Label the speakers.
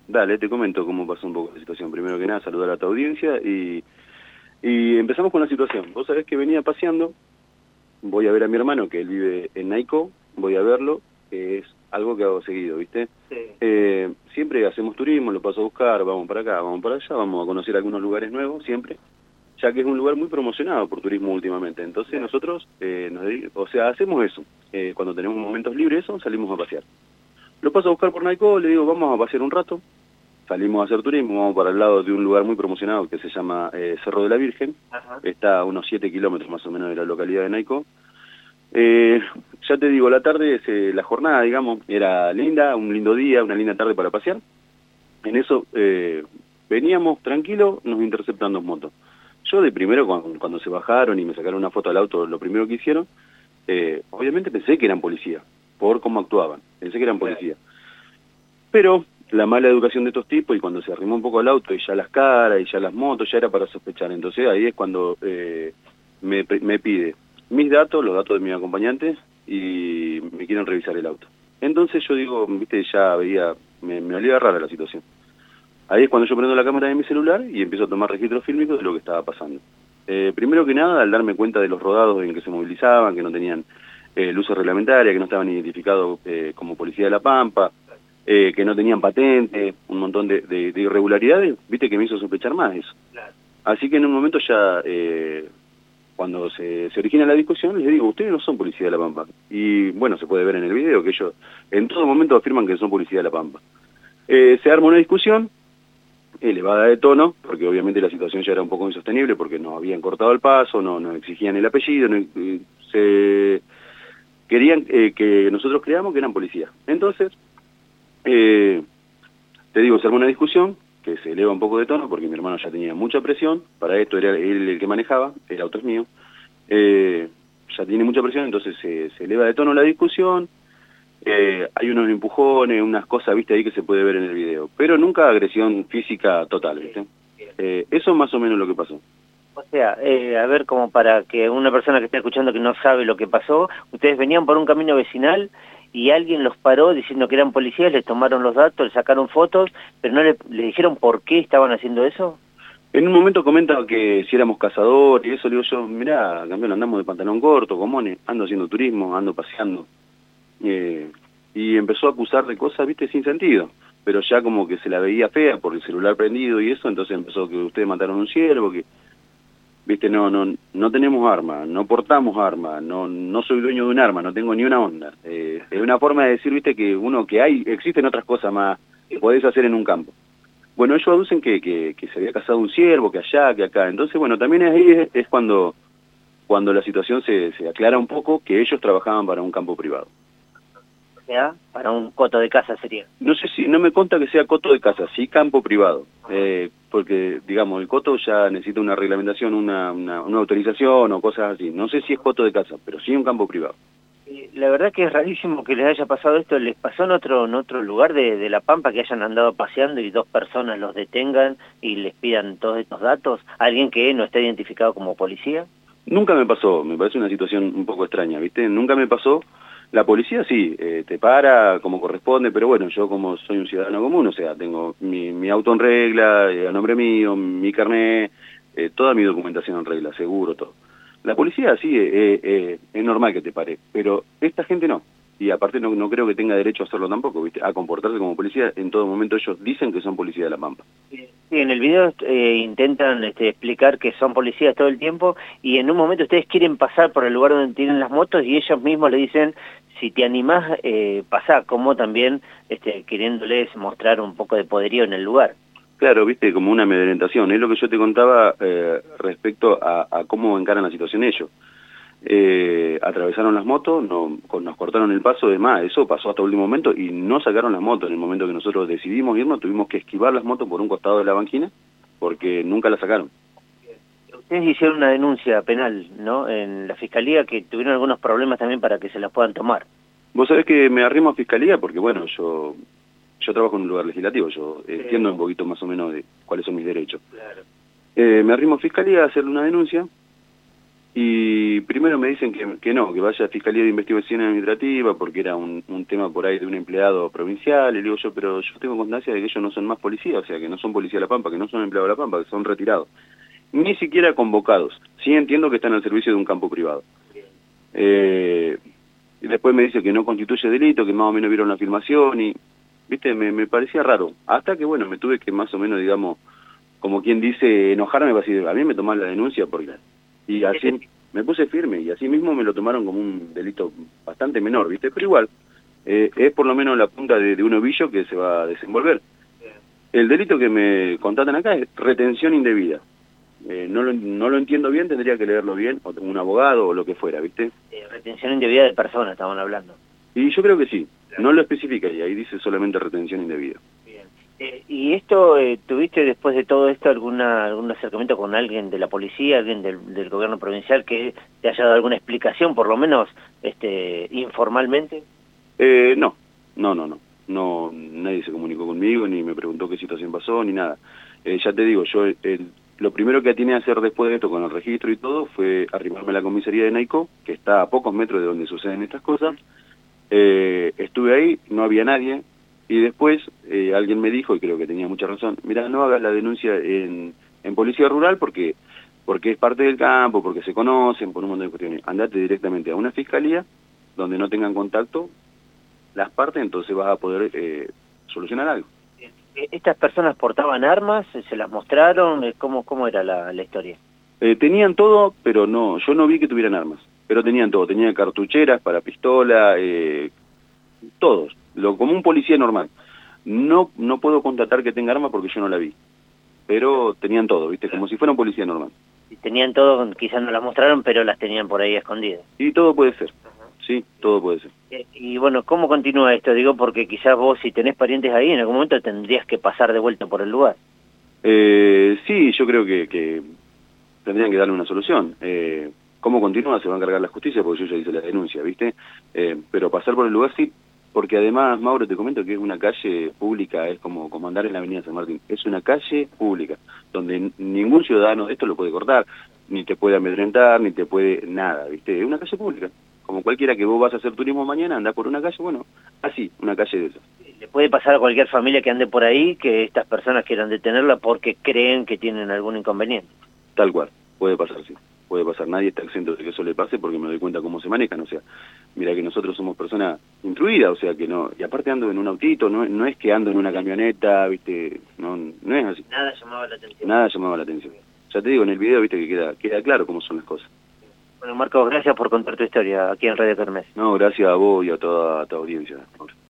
Speaker 1: Dale, te comento cómo pasó un poco la situación. Primero que nada, saludar a tu audiencia y empezamos con la situación. Vos sabés que venía paseando, voy a ver a mi hermano, que él vive en Naico, voy a verlo, que es algo que hago seguido, ¿viste?
Speaker 2: Sí.
Speaker 1: Siempre hacemos turismo, lo paso a buscar, vamos para acá, vamos para allá, vamos a conocer algunos lugares nuevos, siempre, ya que es un lugar muy promocionado por turismo últimamente. Entonces nosotros, hacemos eso. Cuando tenemos momentos libres, salimos a pasear. Lo paso a buscar por Naico, le digo, vamos a pasear un rato. Salimos a hacer turismo, vamos para el lado de un lugar muy promocionado que se llama Cerro de la Virgen.
Speaker 2: Ajá.
Speaker 1: Está a unos 7 kilómetros más o menos de la localidad de Naico. Ya te digo, la tarde, la jornada, digamos, era linda, un lindo día, una linda tarde para pasear. En eso veníamos tranquilos, nos interceptan dos motos. Yo de primero, cuando se bajaron y me sacaron una foto al auto, lo primero que hicieron, obviamente pensé que eran policías, por cómo actuaban, pensé que eran policías. Pero la mala educación de estos tipos, y cuando se arrimó un poco al auto, y ya las caras, y ya las motos, ya era para sospechar. Entonces ahí es cuando me pide mis datos, los datos de mis acompañantes, y me quieren revisar el auto. Entonces yo digo, viste, ya veía, me olía rara la situación. Ahí es cuando yo prendo la cámara de mi celular y empiezo a tomar registros fílmicos de lo que estaba pasando. Primero que nada, al darme cuenta de los rodados en que se movilizaban, que no tenían luces reglamentarias, que no estaban identificados como Policía de La Pampa, que no tenían patente, un montón de irregularidades, viste que me hizo sospechar más eso.
Speaker 2: Claro.
Speaker 1: Así que en un momento ya, cuando se origina la discusión, les digo, ustedes no son Policía de La Pampa. Y bueno, se puede ver en el video que ellos en todo momento afirman que son Policía de La Pampa. Se arma una discusión elevada de tono, porque obviamente la situación ya era un poco insostenible, porque nos habían cortado el paso, nos exigían el apellido, se querían que nosotros creamos que eran policías. Entonces, te digo, se armó una discusión que se eleva un poco de tono, porque mi hermano ya tenía mucha presión, para esto era él el que manejaba, el auto es mío, ya tiene mucha presión, entonces se eleva de tono la discusión. Hay unos empujones, unas cosas, viste, ahí que se puede ver en el video, pero nunca agresión física total, viste. Eso es más o menos lo que pasó.
Speaker 2: O sea, a ver, como para que una persona que está escuchando que no sabe lo que pasó, ustedes venían por un camino vecinal y alguien los paró diciendo que eran policías, les tomaron los datos, les sacaron fotos, pero no le dijeron por qué estaban haciendo eso.
Speaker 1: En un momento comenta que si éramos cazadores y eso, le digo yo, mirá, campeón, andamos de pantalón corto, comones, ando haciendo turismo, ando paseando. Y empezó a acusar de cosas, viste, sin sentido, pero ya como que se la veía fea por el celular prendido y eso, entonces empezó que ustedes mataron un ciervo, que, viste, no tenemos arma, no portamos arma, no soy dueño de un arma, no tengo ni una onda. Es una forma de decir, viste, que existen otras cosas más que podés hacer en un campo. Bueno, ellos aducen que se había cazado un ciervo, que allá, que acá, entonces, bueno, también ahí es cuando la situación se aclara un poco, que ellos trabajaban para un campo privado.
Speaker 2: ¿Ya? Para un coto de casa sería.
Speaker 1: No sé si, no me consta que sea coto de casa, sí campo privado, porque, digamos, el coto ya necesita una reglamentación, una autorización o cosas así. No sé si es coto de casa, pero sí un campo privado.
Speaker 2: La verdad que es rarísimo que les haya pasado esto. ¿Les pasó en otro lugar de La Pampa que hayan andado paseando y dos personas los detengan y les pidan todos estos datos? ¿Alguien que no está identificado como policía?
Speaker 1: Nunca me pasó, me parece una situación un poco extraña, ¿viste? Nunca me pasó. La policía sí, te para como corresponde, pero bueno, yo como soy un ciudadano común, o sea, tengo mi auto en regla, a nombre mío, mi carnet, toda mi documentación en regla, seguro, todo. La policía sí, es normal que te pare, pero esta gente no. Y aparte no creo que tenga derecho a hacerlo tampoco, ¿viste? A comportarse como policía. En todo momento ellos dicen que son policía de La Pampa.
Speaker 2: Sí, en el video intentan explicar que son policías todo el tiempo y en un momento ustedes quieren pasar por el lugar donde tienen las motos y ellos mismos le dicen, si te animás, pasá, como también queriéndoles mostrar un poco de poderío en el lugar.
Speaker 1: Claro, viste, como una amedrentación. Es lo que yo te contaba respecto a cómo encaran la situación ellos. Atravesaron las motos, nos cortaron el paso, demás, eso pasó hasta el último momento y no sacaron las motos. En el momento que nosotros decidimos irnos, tuvimos que esquivar las motos por un costado de la banquina porque nunca las sacaron.
Speaker 2: Ustedes hicieron una denuncia penal, ¿no?, en la Fiscalía, que tuvieron algunos problemas también para que se las puedan tomar.
Speaker 1: Vos sabés que me arrimo a Fiscalía porque, bueno, yo trabajo en un lugar legislativo, yo entiendo un poquito más o menos de cuáles son mis derechos.
Speaker 2: Claro.
Speaker 1: Me arrimo a Fiscalía a hacerle una denuncia Y primero me dicen que no, que vaya a Fiscalía de Investigación Administrativa porque era un tema por ahí de un empleado provincial. Y le digo yo, pero yo tengo constancia de que ellos no son más policías, o sea, que no son policía de La Pampa, que no son empleados de La Pampa, que son retirados. Ni siquiera convocados. Sí entiendo que están al servicio de un campo privado. Y después me dice que no constituye delito, que más o menos vieron la filmación y, viste, me parecía raro. Hasta que, bueno, me tuve que más o menos, digamos, como quien dice, enojarme, para decir, a mí me tomaron la denuncia porque... Y así me puse firme y así mismo me lo tomaron como un delito bastante menor, ¿viste? Pero igual, es por lo menos la punta de un ovillo que se va a desenvolver. El delito que me contratan acá es retención indebida. No lo entiendo bien, tendría que leerlo bien, o un abogado o lo que fuera, ¿viste?
Speaker 2: Retención indebida de personas, estaban hablando.
Speaker 1: Y yo creo que sí, no lo especifica y ahí dice solamente retención indebida.
Speaker 2: ¿Y esto, tuviste después de todo esto algún acercamiento con alguien de la policía, alguien del gobierno provincial que te haya dado alguna explicación, por lo menos informalmente?
Speaker 1: No, nadie se comunicó conmigo, ni me preguntó qué situación pasó, ni nada. Ya te digo, yo lo primero que atiné a hacer después de esto con el registro y todo fue arrimarme a la comisaría de Naicó, que está a pocos metros de donde suceden estas cosas. Estuve ahí, no había nadie. Y después alguien me dijo, y creo que tenía mucha razón, mira, no hagas la denuncia en Policía Rural porque es parte del campo, porque se conocen, por un montón de cuestiones. Andate directamente a una fiscalía donde no tengan contacto las partes, entonces vas a poder solucionar algo.
Speaker 2: ¿Estas personas portaban armas? ¿Se las mostraron? ¿Cómo era la historia?
Speaker 1: Tenían todo, pero no, yo no vi que tuvieran armas, pero tenían todo, tenían cartucheras para pistola, todos, como un policía normal. No puedo constatar que tenga arma porque yo no la vi, pero tenían todo, ¿viste? Como si fuera un policía normal.
Speaker 2: Y tenían todo, quizás no las mostraron, pero las tenían por ahí escondidas.
Speaker 1: Y todo puede ser, sí, todo puede ser.
Speaker 2: Y bueno, ¿cómo continúa esto? Digo, porque quizás vos, si tenés parientes ahí, en algún momento tendrías que pasar de vuelta por el lugar.
Speaker 1: Sí, yo creo que tendrían que darle una solución. ¿Cómo continúa? Se va a encargar la justicia porque yo ya hice la denuncia, ¿viste? Pero pasar por el lugar sí, porque además, Mauro, te comento que es una calle pública, es como andar en la avenida San Martín. Es una calle pública, donde ningún ciudadano de esto lo puede cortar, ni te puede amedrentar, ni te puede nada, ¿viste? Es una calle pública. Como cualquiera que vos vas a hacer turismo mañana, andás por una calle, bueno, así, una calle de esas.
Speaker 2: Le puede pasar a cualquier familia que ande por ahí que estas personas quieran detenerla porque creen que tienen algún inconveniente.
Speaker 1: Tal cual, puede pasar, sí. Puede pasar, nadie está exento de que eso le pase porque me doy cuenta cómo se manejan, o sea, mira que nosotros somos personas instruidas, o sea que no, y aparte ando en un autito, no es que ando en una camioneta, ¿viste? No es así.
Speaker 2: Nada llamaba la atención.
Speaker 1: Nada llamaba la atención. Ya te digo, en el video, ¿viste? Que queda claro cómo son las cosas.
Speaker 2: Bueno, Marcos, gracias por contar tu historia aquí en Radio Kermés.
Speaker 1: No, gracias a vos y a toda tu audiencia.